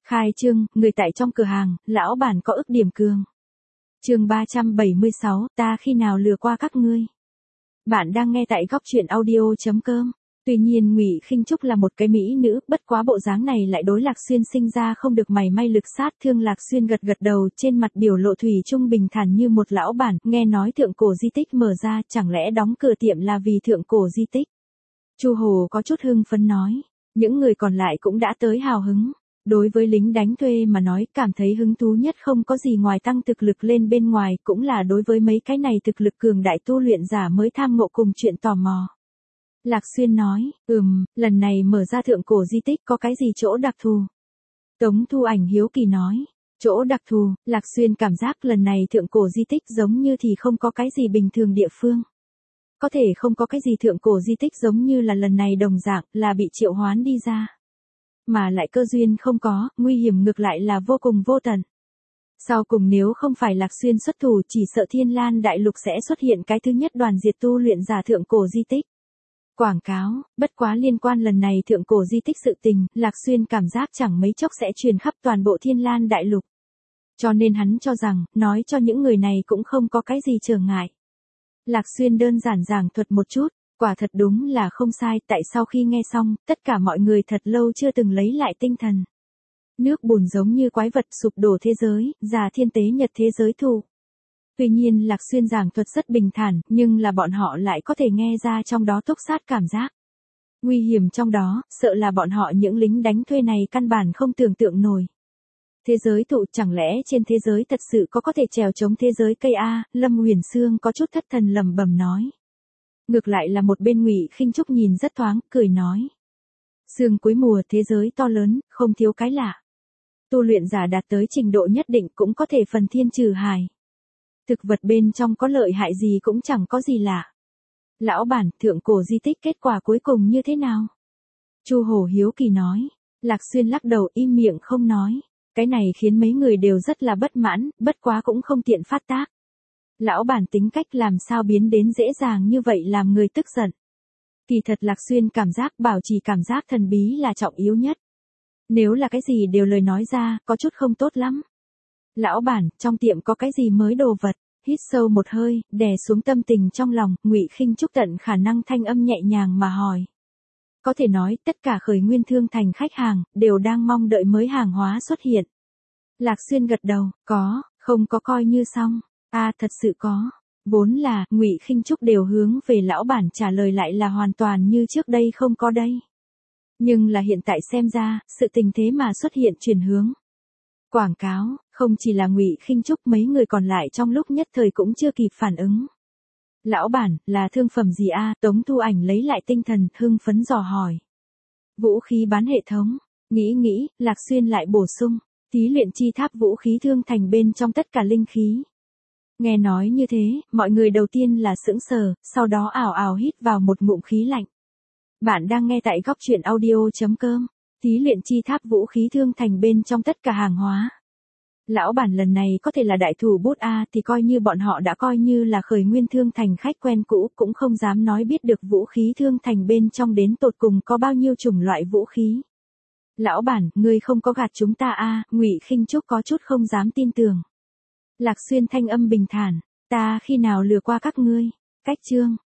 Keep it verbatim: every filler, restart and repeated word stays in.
Khai trương, người tại trong cửa hàng, lão bản có ức điểm cường. Chương ba trăm bảy mươi sáu, ta khi nào lừa qua các ngươi. Bạn đang nghe tại góc truyện audio chấm com. Tuy nhiên Ngụy Khinh Trúc là một cái mỹ nữ, bất quá bộ dáng này lại đối Lạc Xuyên sinh ra không được mảy may lực sát thương. Lạc Xuyên gật gật đầu, trên mặt biểu lộ thủy chung bình thản như một lão bản, nghe nói thượng cổ di tích mở ra, chẳng lẽ đóng cửa tiệm là vì thượng cổ di tích? Chu Hồ có chút hưng phấn nói, những người còn lại cũng đã tới hào hứng. Đối với lính đánh thuê mà nói, cảm thấy hứng thú nhất không có gì ngoài tăng thực lực lên bên ngoài, cũng là đối với mấy cái này thực lực cường đại tu luyện giả mới tham ngộ cùng chuyện tò mò. Lạc Xuyên nói, ừm, lần này mở ra thượng cổ di tích có cái gì chỗ đặc thù? Tống Thu Ảnh hiếu kỳ nói, chỗ đặc thù, Lạc Xuyên cảm giác lần này thượng cổ di tích giống như thì không có cái gì bình thường địa phương. Có thể không có cái gì thượng cổ di tích giống như là lần này đồng dạng, là bị triệu hoán đi ra. Mà lại cơ duyên không có, nguy hiểm ngược lại là vô cùng vô tận. Sau cùng nếu không phải Lạc Xuyên xuất thủ, chỉ sợ Thiên Lan Đại Lục sẽ xuất hiện cái thứ nhất đoàn diệt tu luyện giả thượng cổ di tích. Quảng cáo, bất quá liên quan lần này thượng cổ di tích sự tình, Lạc Xuyên cảm giác chẳng mấy chốc sẽ truyền khắp toàn bộ Thiên Lan Đại Lục. Cho nên hắn cho rằng, nói cho những người này cũng không có cái gì trở ngại. Lạc Xuyên đơn giản giảng thuật một chút, quả thật đúng là không sai, tại sau khi nghe xong, tất cả mọi người thật lâu chưa từng lấy lại tinh thần. Nước bùn giống như quái vật sụp đổ thế giới, già thiên tế nhật thế giới thù. Tuy nhiên Lạc Xuyên giảng thuật rất bình thản, nhưng là bọn họ lại có thể nghe ra trong đó túc sát cảm giác. Nguy hiểm trong đó, sợ là bọn họ những lính đánh thuê này căn bản không tưởng tượng nổi. Thế giới tụ chẳng lẽ trên thế giới thật sự có có thể trèo chống thế giới cây A, Lâm Huyền Sương có chút thất thần lẩm bẩm nói. Ngược lại là một bên Ngụy Khinh Trúc nhìn rất thoáng, cười nói. Sương cuối mùa thế giới to lớn, không thiếu cái lạ. Tu luyện giả đạt tới trình độ nhất định cũng có thể phần thiên trừ hài. Thực vật bên trong có lợi hại gì cũng chẳng có gì lạ. Lão bản, thượng cổ di tích kết quả cuối cùng như thế nào? Chu Hổ hiếu kỳ nói. Lạc Xuyên lắc đầu im miệng không nói. Cái này khiến mấy người đều rất là bất mãn, bất quá cũng không tiện phát tác. Lão bản tính cách làm sao biến đến dễ dàng như vậy làm người tức giận. Kỳ thật Lạc Xuyên cảm giác bảo trì cảm giác thần bí là trọng yếu nhất. Nếu là cái gì đều lời nói ra, có chút không tốt lắm. Lão bản, trong tiệm có cái gì mới đồ vật? Hít sâu một hơi, đè xuống tâm tình trong lòng, Ngụy Khinh Trúc tận khả năng thanh âm nhẹ nhàng mà hỏi. Có thể nói, tất cả khởi nguyên thương thành khách hàng, đều đang mong đợi mới hàng hóa xuất hiện. Lạc Xuyên gật đầu, có, không có coi như xong. À thật sự có. Vốn là, Ngụy Khinh Trúc đều hướng về lão bản trả lời lại là hoàn toàn như trước đây không có đây. Nhưng là hiện tại xem ra, sự tình thế mà xuất hiện chuyển hướng. Quảng cáo, không chỉ là Ngụy Khinh Trúc, mấy người còn lại trong lúc nhất thời cũng chưa kịp phản ứng. Lão bản, là thương phẩm gì a? Tống Thu Ảnh lấy lại tinh thần, hưng phấn dò hỏi. Vũ khí bán hệ thống. Nghĩ nghĩ, Lạc Xuyên lại bổ sung. Thí luyện chi tháp vũ khí thương thành bên trong tất cả linh khí. Nghe nói như thế, mọi người đầu tiên là sững sờ, sau đó ảo ảo hít vào một ngụm khí lạnh. Bạn đang nghe tại góc truyện audio chấm com. Thí luyện chi tháp vũ khí thương thành bên trong tất cả hàng hóa. Lão bản lần này có thể là đại thủ bút A thì coi như bọn họ đã coi như là khởi nguyên thương thành khách quen cũ, cũng không dám nói biết được vũ khí thương thành bên trong đến tột cùng có bao nhiêu chủng loại vũ khí. Lão bản, ngươi không có gạt chúng ta A, Ngụy Khinh Trúc có chút không dám tin tưởng. Lạc Xuyên thanh âm bình thản, ta khi nào lừa qua các ngươi? Cách chương.